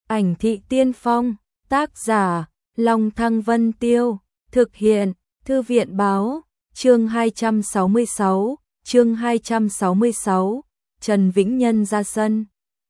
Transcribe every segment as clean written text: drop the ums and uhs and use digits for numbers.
Ảnh thị tiên phong, tác giả, Long Thăng Vân Tiêu, thực hiện, Thư viện báo, chương 266, Trần Vĩnh Nhân ra sân.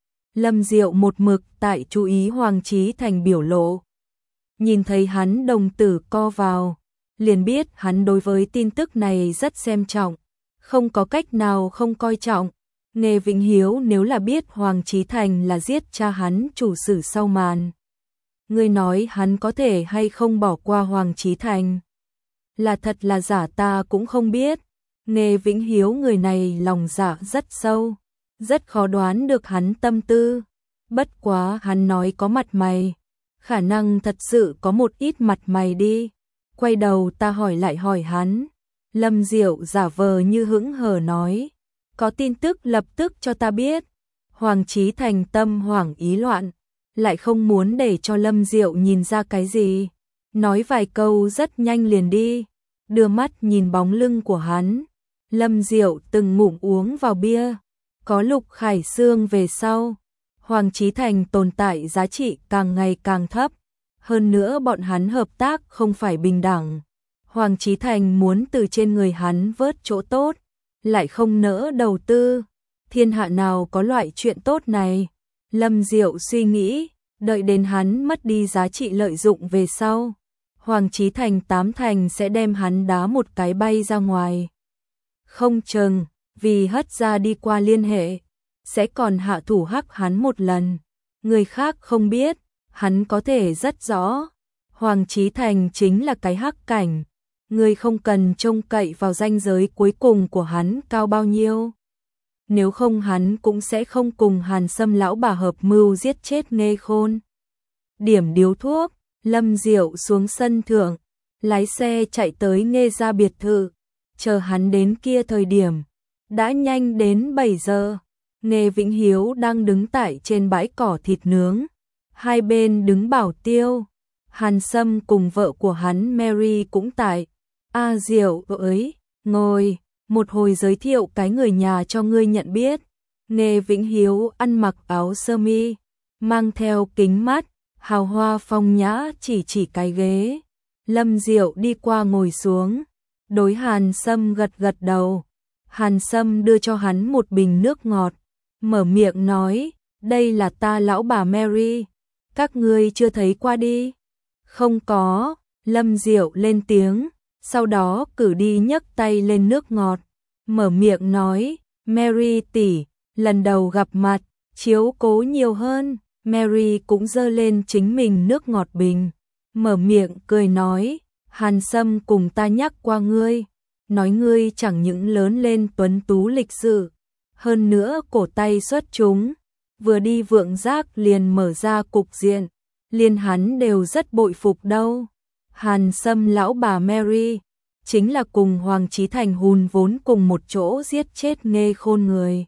Lâm Diệu một mực tại chú ý Hoàng Chí Thành biểu lộ. Nhìn thấy hắn đồng tử co vào, liền biết hắn đối với tin tức này rất xem trọng, không có cách nào không coi trọng. Nghe Vĩnh Hiếu nếu là biết Hoàng Chí Thành là giết cha hắn chủ sử sau màn. Ngươi nói hắn có thể hay không bỏ qua Hoàng Chí Thành? Là thật là giả ta cũng không biết. Nghe Vĩnh Hiếu người này lòng dạ rất sâu, rất khó đoán được hắn tâm tư. Bất quá hắn nói có mặt mày, khả năng thật sự có một ít mặt mày đi. Quay đầu ta hỏi lại hỏi hắn. Lâm Diệu giả vờ như hững hờ nói. Có tin tức lập tức cho ta biết. Hoàng Chí Thành tâm hoảng ý loạn, lại không muốn để cho Lâm Diệu nhìn ra cái gì. Nói vài câu rất nhanh liền đi, đưa mắt nhìn bóng lưng của hắn. Lâm Diệu từng ngụm uống vào bia. Có Lục Khải Sương về sau, Hoàng Chí Thành tồn tại giá trị càng ngày càng thấp. Hơn nữa bọn hắn hợp tác không phải bình đẳng. Hoàng Chí Thành muốn từ trên người hắn vớt chỗ tốt, lại không nỡ đầu tư. Thiên hạ nào có loại chuyện tốt này? Lâm Diệu suy nghĩ, đợi đến hắn mất đi giá trị lợi dụng về sau, Hoàng Chí Thành tám thành sẽ đem hắn đá một cái bay ra ngoài. Không chừng, vì hất ra đi qua liên hệ, sẽ còn hạ thủ hắc hắn một lần. Người khác không biết, hắn có thể rất rõ. Hoàng Chí Thành chính là cái hắc cảnh. Người không cần trông cậy vào ranh giới cuối cùng của hắn cao bao nhiêu. Nếu không hắn cũng sẽ không cùng Hàn Sâm lão bà hợp mưu giết chết Nghê Khôn. Điểm điếu thuốc, Lâm Diệu xuống sân thượng, lái xe chạy tới Nghê gia biệt thự. Chờ hắn đến kia thời điểm, đã nhanh đến 7 giờ. Nghê Vĩnh Hiếu đang đứng tại trên bãi cỏ thịt nướng. Hai bên đứng bảo tiêu. Hàn Sâm cùng vợ của hắn Mary cũng tại. Diệu ơi, ngồi, một hồi giới thiệu cái người nhà cho ngươi nhận biết. Nghê Vĩnh Hiếu ăn mặc áo sơ mi, mang theo kính mắt, hào hoa phong nhã chỉ cái ghế. Lâm Diệu đi qua ngồi xuống, đối Hàn Sâm gật gật đầu. Hàn Sâm đưa cho hắn một bình nước ngọt, mở miệng nói, đây là ta lão bà Mary, các ngươi chưa thấy qua đi. Không có, Lâm Diệu lên tiếng. Sau đó cử đi nhấc tay lên nước ngọt, mở miệng nói, Mary tỷ, lần đầu gặp mặt, chiếu cố nhiều hơn. Mary cũng giơ lên chính mình nước ngọt bình, mở miệng cười nói, Hàn Sâm cùng ta nhắc qua ngươi, nói ngươi chẳng những lớn lên tuấn tú lịch sự, hơn nữa cổ tay xuất chúng, vừa đi vượng giác liền mở ra cục diện, liền hắn đều rất bội phục đâu. Hàn Sâm lão bà Mary, chính là cùng Hoàng Chí Thành hùn vốn cùng một chỗ giết chết Nghê Khôn người.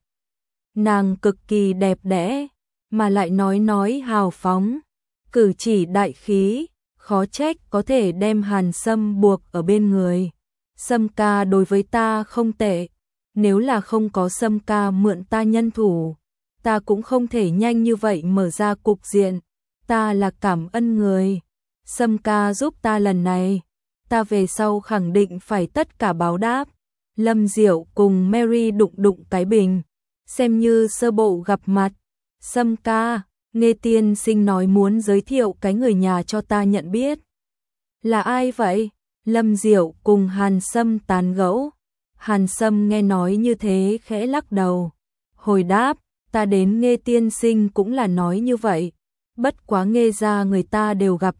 Nàng cực kỳ đẹp đẽ, mà lại nói hào phóng, cử chỉ đại khí, khó trách có thể đem Hàn Sâm buộc ở bên người. Sâm ca đối với ta không tệ, nếu là không có Sâm ca mượn ta nhân thủ, ta cũng không thể nhanh như vậy mở ra cục diện, ta là cảm ơn người. Sâm ca giúp ta lần này, ta về sau khẳng định phải tất cả báo đáp. Lâm Diệu cùng Mary đụng cái bình, xem như sơ bộ gặp mặt. Sâm ca, Nghê tiên sinh nói muốn giới thiệu cái người nhà cho ta nhận biết. Là ai vậy? Lâm Diệu cùng Hàn Sâm tán gẫu. Hàn Sâm nghe nói như thế khẽ lắc đầu, hồi đáp, ta đến Nghê tiên sinh cũng là nói như vậy. Bất quá Nghê gia người ta đều gặp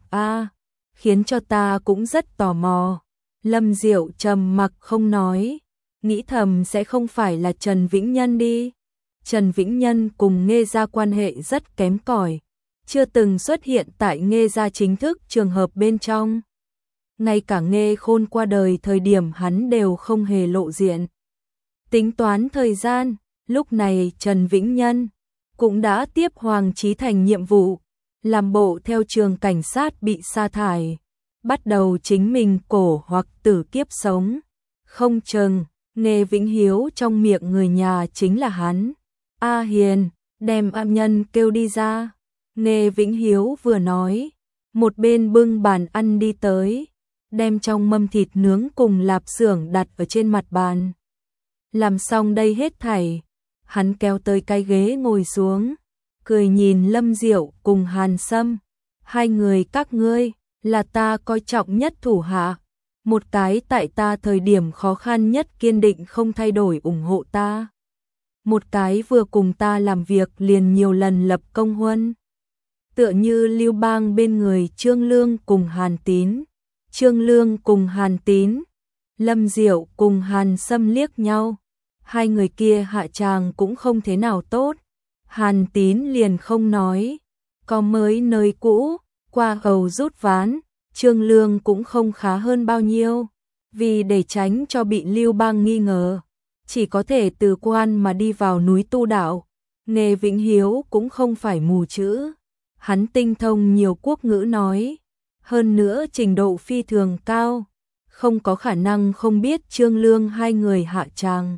khiến cho ta cũng rất tò mò. Lâm Diệu trầm mặc không nói, nghĩ thầm sẽ không phải là Trần Vĩnh Nhân đi. Trần Vĩnh Nhân cùng Nghê gia quan hệ rất kém cỏi, chưa từng xuất hiện tại Nghê gia chính thức trường hợp bên trong. Ngay cả Nghê Khôn qua đời thời điểm hắn đều không hề lộ diện. Tính toán thời gian, lúc này Trần Vĩnh Nhân cũng đã tiếp Hoàng Chí Thành nhiệm vụ, làm bộ theo trường cảnh sát bị sa thải, bắt đầu chính mình cổ hoặc tử kiếp sống. Không chừng, Nghê Vĩnh Hiếu trong miệng người nhà chính là hắn. A Hiền, đem am nhân kêu đi ra. Nghe Vĩnh Hiếu vừa nói, một bên bưng bàn ăn đi tới, đem trong mâm thịt nướng cùng lạp xưởng đặt ở trên mặt bàn. Làm xong đây hết thảy, hắn kéo tới cái ghế ngồi xuống, cười nhìn Lâm Diệu cùng Hàn Sâm, hai người các ngươi là ta coi trọng nhất thủ hạ, một cái tại ta thời điểm khó khăn nhất kiên định không thay đổi ủng hộ ta, một cái vừa cùng ta làm việc liền nhiều lần lập công huân. Tựa như Lưu Bang bên người Trương Lương cùng Hàn Tín, Trương Lương cùng Hàn Tín, Lâm Diệu cùng Hàn Sâm liếc nhau, hai người kia hạ tràng cũng không thế nào tốt. Hàn Tín liền không nói, có mới nơi cũ, qua hầu rút ván, Trương Lương cũng không khá hơn bao nhiêu, vì để tránh cho bị Lưu Bang nghi ngờ, chỉ có thể từ quan mà đi vào núi tu đạo. Nghe Vĩnh Hiếu cũng không phải mù chữ, hắn tinh thông nhiều quốc ngữ nói, hơn nữa trình độ phi thường cao, không có khả năng không biết Trương Lương hai người hạ tràng.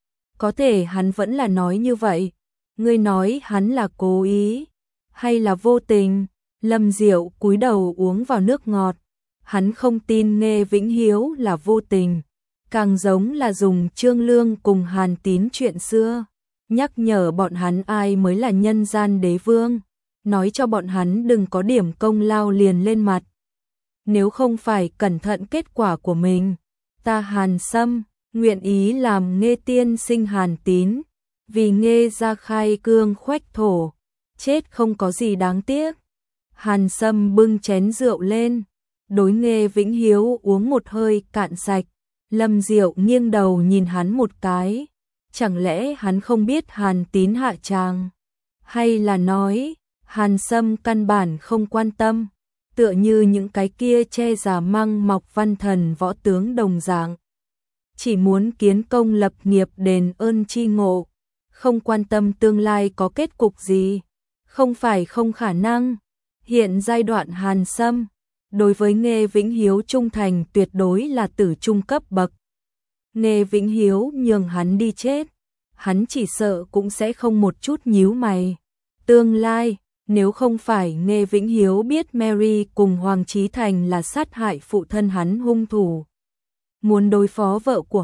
Có thể hắn vẫn là nói như vậy, ngươi nói hắn là cố ý, hay là vô tình? Lâm Diệu cúi đầu uống vào nước ngọt, hắn không tin Nghe Vĩnh Hiếu là vô tình, càng giống là dùng Trương Lương cùng Hàn Tín chuyện xưa, nhắc nhở bọn hắn ai mới là nhân gian đế vương, nói cho bọn hắn đừng có điểm công lao liền lên mặt. Nếu không phải cẩn thận kết quả của mình, ta Hàn Sâm nguyện ý làm Nghe tiên sinh Hàn Tín, vì Nghe ra khai cương khoách thổ, chết không có gì đáng tiếc. Hàn Sâm bưng chén rượu lên, đối Nghe Vĩnh Hiếu uống một hơi cạn sạch. Lâm Diệu nghiêng đầu nhìn hắn một cái, chẳng lẽ hắn không biết Hàn Tín hạ tràng, hay là nói Hàn Sâm căn bản không quan tâm, tựa như những cái kia che giả măng mọc văn thần võ tướng đồng dạng, chỉ muốn kiến công lập nghiệp đền ơn chi ngộ, không quan tâm tương lai có kết cục gì, không phải không khả năng. Hiện giai đoạn Hàn Sâm đối với Nghe Vĩnh Hiếu trung thành tuyệt đối là tử trung cấp bậc. Nghe Vĩnh Hiếu nhường hắn đi chết, hắn chỉ sợ cũng sẽ không một chút nhíu mày. Tương lai, nếu không phải Nghe Vĩnh Hiếu biết Mary cùng Hoàng Chí Thành là sát hại phụ thân hắn hung thủ, muốn đối phó vợ của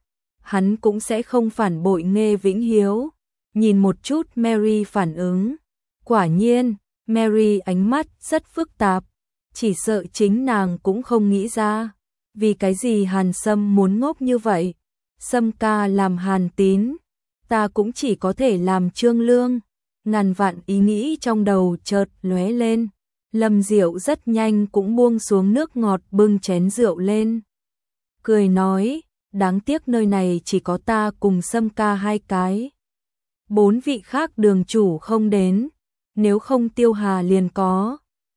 hắn cũng sẽ không phản bội Nghe Vĩnh Hiếu. Nhìn một chút Mary phản ứng, quả nhiên, Mary ánh mắt rất phức tạp, chỉ sợ chính nàng cũng không nghĩ ra, vì cái gì Hàn Sâm muốn ngốc như vậy. Sâm ca làm Hàn Tín, ta cũng chỉ có thể làm Trương Lương. Ngàn vạn ý nghĩ trong đầu chợt lóe lên. Lâm Diệu rất nhanh cũng buông xuống nước ngọt bưng chén rượu lên, cười nói, đáng tiếc nơi này chỉ có ta cùng Sâm ca hai cái. 4 vị khác đường chủ không đến, nếu không Tiêu Hà liền có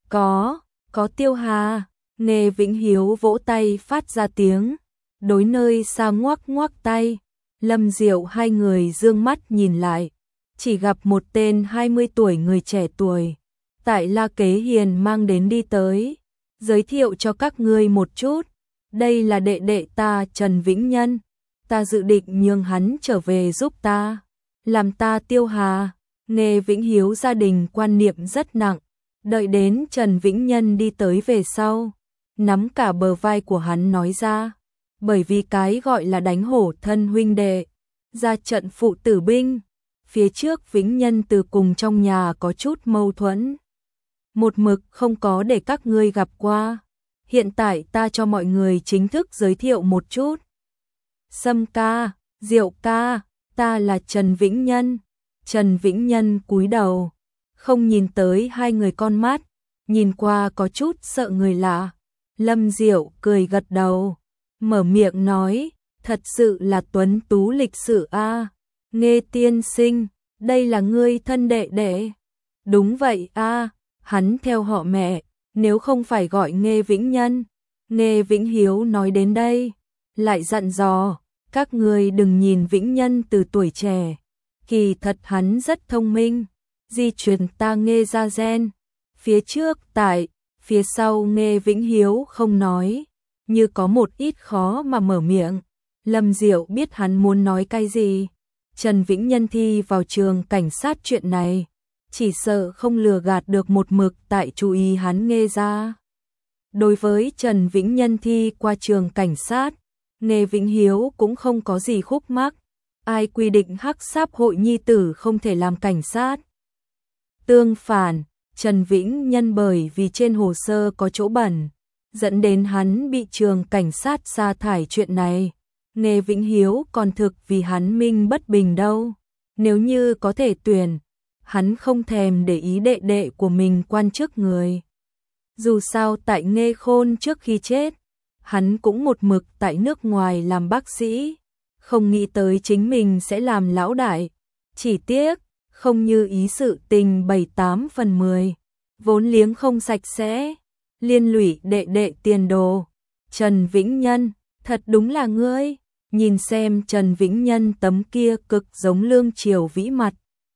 Tiêu Hà. Nghe Vĩnh Hiếu vỗ tay phát ra tiếng, đối nơi xa ngoắc ngoắc tay. Lâm Diệu hai người dương mắt nhìn lại, chỉ gặp một tên 20 tuổi người trẻ tuổi, tại La Kế Hiền mang đến đi tới, giới thiệu cho các ngươi một chút, đây là đệ đệ ta Trần Vĩnh Nhân, ta dự định nhường hắn trở về giúp ta, làm ta Tiêu Hà. Nghe Vĩnh Hiếu gia đình quan niệm rất nặng, đợi đến Trần Vĩnh Nhân đi tới về sau, nắm cả bờ vai của hắn nói ra, bởi vì cái gọi là đánh hổ thân huynh đệ, ra trận phụ tử binh, phía trước Vĩnh Nhân từ cùng trong nhà có chút mâu thuẫn, một mực không có để các ngươi gặp qua, hiện tại ta cho mọi người chính thức giới thiệu một chút. Sâm ca, Diệu ca, ta là Trần Vĩnh Nhân. Trần Vĩnh Nhân cúi đầu, không nhìn tới hai người con mắt, nhìn qua có chút sợ người lạ. Lâm Diệu cười gật đầu, mở miệng nói, thật sự là tuấn tú lịch sự a. Nghe tiên sinh, đây là ngươi thân đệ đệ. Đúng vậy a, hắn theo họ mẹ, nếu không phải gọi Nghe Vĩnh Nhân. Nghe Vĩnh Hiếu nói đến đây, lại dặn dò, các ngươi đừng nhìn Vĩnh Nhân từ tuổi trẻ, kỳ thật hắn rất thông minh, di truyền ta Nghe ra gen. Phía trước tại, phía sau Nghe Vĩnh Hiếu không nói, như có một ít khó mà mở miệng. Lâm Diệu biết hắn muốn nói cái gì. Trần Vĩnh Nhân thi vào trường cảnh sát chuyện này, chỉ sợ không lừa gạt được một mực tại chú ý hắn Nghê gia. Đối với Trần Vĩnh Nhân thi qua trường cảnh sát, Nghê Vĩnh Hiếu cũng không có gì khúc mắc. Ai quy định hắc sáp hội nhi tử không thể làm cảnh sát? Tương phản, Trần Vĩnh Nhân bởi vì trên hồ sơ có chỗ bẩn, dẫn đến hắn bị trường cảnh sát sa thải chuyện này. Nghê Vĩnh Hiếu còn thực vì hắn minh bất bình đâu. Nếu như có thể tuyển, hắn không thèm để ý đệ đệ của mình quan chức người. Dù sao tại Nghê Khôn trước khi chết, hắn cũng một mực tại nước ngoài làm bác sĩ, không nghĩ tới chính mình sẽ làm lão đại. Chỉ tiếc, không như ý sự tình 7-8 phần 10, vốn liếng không sạch sẽ, liên lụy đệ đệ tiền đồ. Trần Vĩnh Nhân, thật đúng là ngươi. Nhìn xem Trần Vĩnh Nhân tấm kia cực giống Lương Triều Vĩ mặt.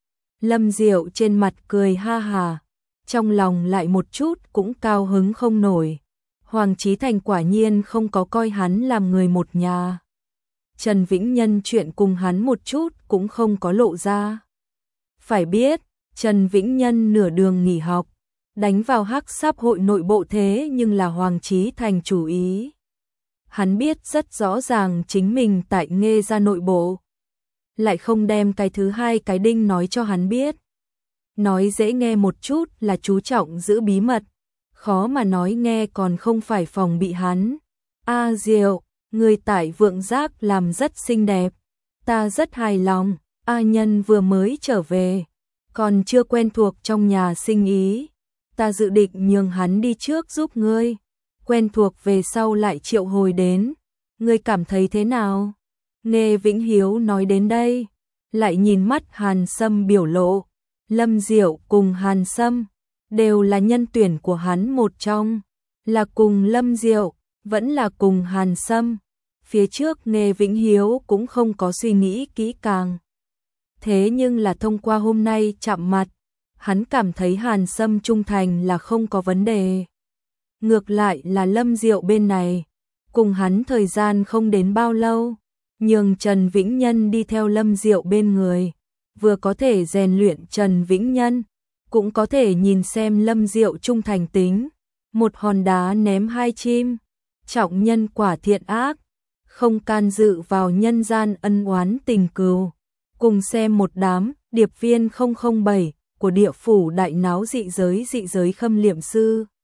Lâm Diệu trên mặt cười ha hà, trong lòng lại một chút cũng cao hứng không nổi. Hoàng Chí Thành quả nhiên không có coi hắn làm người một nhà. Trần Vĩnh Nhân chuyện cùng hắn một chút cũng không có lộ ra. Phải biết, Trần Vĩnh Nhân nửa đường nghỉ học, đánh vào hắc sáp hội nội bộ thế nhưng là Hoàng Chí Thành chủ ý. Hắn biết rất rõ ràng chính mình tại Nghê gia nội bộ, lại không đem cái thứ hai cái đinh nói cho hắn biết. Nói dễ nghe một chút là chú trọng giữ bí mật, khó mà nói nghe còn không phải phòng bị hắn. A Diệu, người tại Vượng Giác làm rất xinh đẹp, ta rất hài lòng. A Nhân vừa mới trở về, còn chưa quen thuộc trong nhà sinh ý, ta dự định nhường hắn đi trước giúp ngươi, quen thuộc về sau lại triệu hồi đến. Ngươi cảm thấy thế nào? Nghê Vĩnh Hiếu nói đến đây, lại nhìn mắt Hàn Sâm biểu lộ. Lâm Diệu cùng Hàn Sâm đều là nhân tuyển của hắn một trong, là cùng Lâm Diệu, vẫn là cùng Hàn Sâm. Phía trước Nghê Vĩnh Hiếu cũng không có suy nghĩ kỹ càng. Thế nhưng là thông qua hôm nay chạm mặt, hắn cảm thấy Hàn Sâm trung thành là không có vấn đề. Ngược lại là Lâm Diệu bên này, cùng hắn thời gian không đến bao lâu, nhường Trần Vĩnh Nhân đi theo Lâm Diệu bên người, vừa có thể rèn luyện Trần Vĩnh Nhân, cũng có thể nhìn xem Lâm Diệu trung thành tính. Một hòn đá ném hai chim, trọng nhân quả thiện ác, không can dự vào nhân gian ân oán tình cừu. Cùng xem một đám điệp viên 007 của địa phủ đại náo dị giới khâm liệm sư.